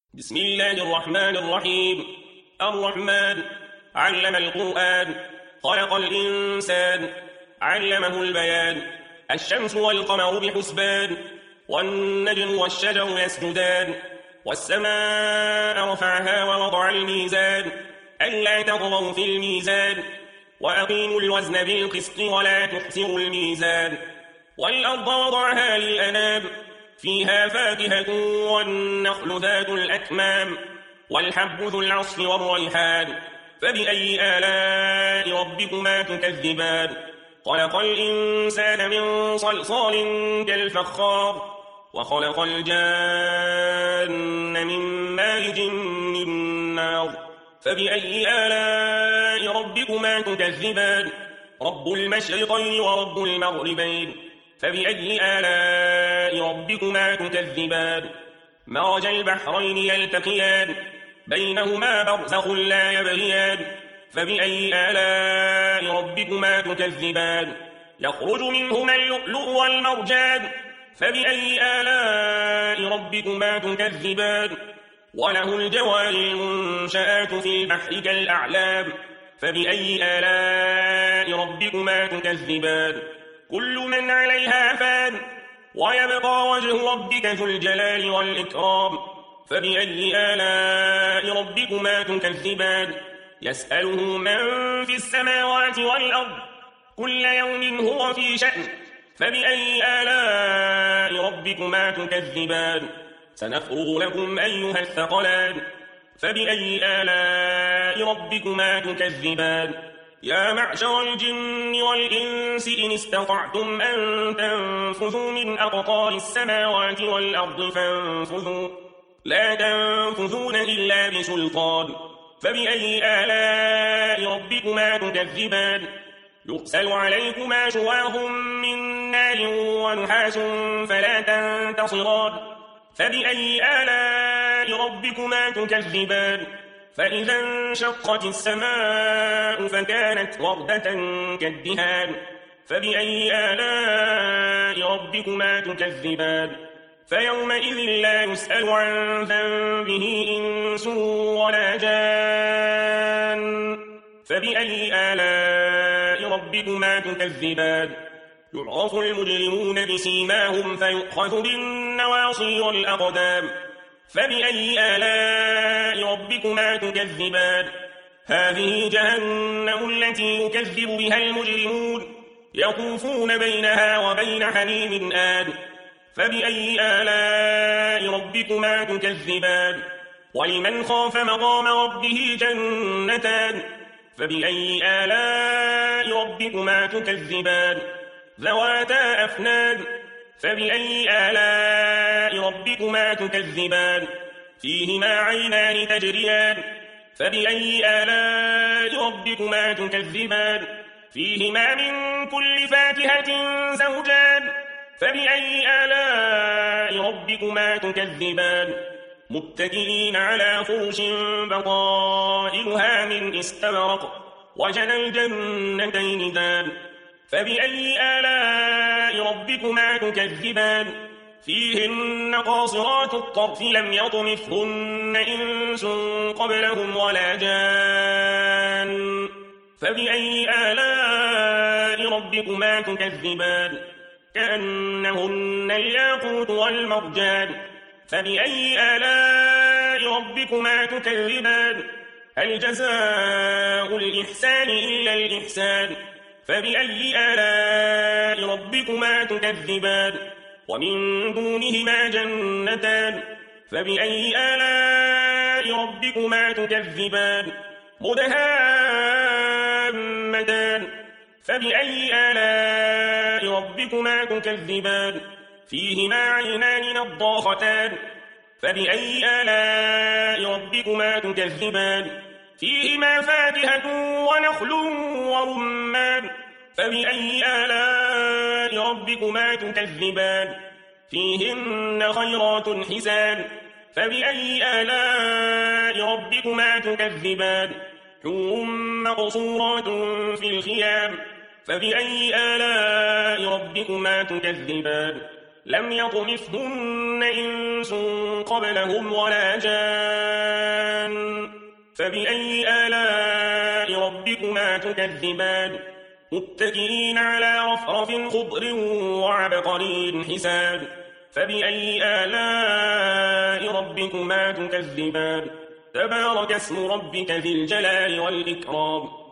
بسم الله الرحمن الرحيم. الرحمن علم القرآن، خلق الإنسان، علمه البيان. الشمس والقمر بحسبان، والنجم والشجر يسجدان، والسماء رفعها ووضع الميزان ألا تطغوا في الميزان، وأقيموا الوزن بالقسط ولا تخسروا الميزان. والأرض وضعها للأنام، فيها فاكهة والنخل ذات الأكمام، والحب ذو العصف والريحان. فبأي آلاء ربكما تكذبان؟ خلق الإنسان من صلصال كالفخار، وخلق الجان من مارج من نار. فبأي آلاء ربكما تكذبان؟ رب المشرقين ورب المغربين. فبأي آلاء ربكما تكذبان؟ مرج البحرين يلتقيان، بينهما برزخ لا يبغيان. فبأي آلاء ربكما تكذبان؟ يخرج منهما اللؤلؤ والمرجان. فبأي آلاء ربكما تكذبان؟ وله الجوار المنشآت في البحر كالأعلام. فبأي آلاء ربكما تكذبان؟ كل من عليها فان، ويبقى وجه ربك ذو الجلال والإكرام. فبأي آلاء ربكما تكذبان؟ يسأله من في السماوات والأرض، كل يوم هو في شأن. فبأي آلاء ربكما تكذبان؟ سنفرغ لكم أيها الثقلان. فبأي آلاء ربكما تكذبان؟ يا معشر الجن والإنس إن استطعتم أن تنفذوا من أقطار السماوات والأرض فانفذوا، لا تنفذون إلا بسلطان. فبأي آلاء ربكما تكذبان؟ يرسل عليكما شواظ من نار ونحاس فلا تنتصران. فبأي آلاء ربكما تكذبان؟ فإذا انشقت السماء فكانت وردة كالدهان. فبأي آلاء ربكما تكذبان؟ فيومئذ لا يسأل عن ذنبه إنس ولا جان. فبأي آلاء ربكما تكذبان؟ يعرف المجرمون بسيماهم فيؤخذ بالنواصي والأقدام. فبأي آلاء ربكما تكذبان؟ هذه جهنم التي يكذب بها المجرمون، يطوفون بينها وبين حميم آن. فبأي آلاء ربكما تكذبان؟ ولمن خاف مقام ربه جنتان. فبأي آلاء ربكما تكذبان؟ ذواتا أفنان. فبأي آلاء ربكما تكذبان؟ فيهما عينان تجريان. فبأي آلاء ربكما تكذبان؟ فيهما من كل فاكهة زوجان. فبأي آلاء ربكما تكذبان؟ متكئين على فرش بطائنها من استبرق، وجنى الجنتين دان. فبأي آلاء ربكما تكذبان؟ فيهن قاصرات الطرف لم يطمثهن إنس قبلهم ولا جان. فبأي آلاء ربكما تكذبان؟ كأنهن الياقوت والمرجان. فبأي آلاء ربكما تكذبان؟ هل جزاء الإحسان إلا الإحسان؟ فبأي آلاء ربكما تكذبان؟ ومن دونهما جنتان. فبأي آلاء ربكما تكذبان؟ مدهامتان. فبأي آلاء ربكما تكذبان؟ فيهما عينان نضاختان. فبأي آلاء ربكما تكذبان؟ فيهما فاكهة ونخل ورمان. فبأي آلاء ربكما تكذبان؟ فيهن خيرات حسان. فبأي آلاء ربكما تكذبان؟ حور مقصورات في الخيام. فبأي آلاء ربكما تكذبان؟ لم يطمثهن إنس قبلهم ولا جان فبأي آلاء ربكما تكذبان متكئين على رفرف خضر وعبقري حسان فبأي آلاء ربكما تكذبان تبارك اسم ربك ذي الجلال والإكرام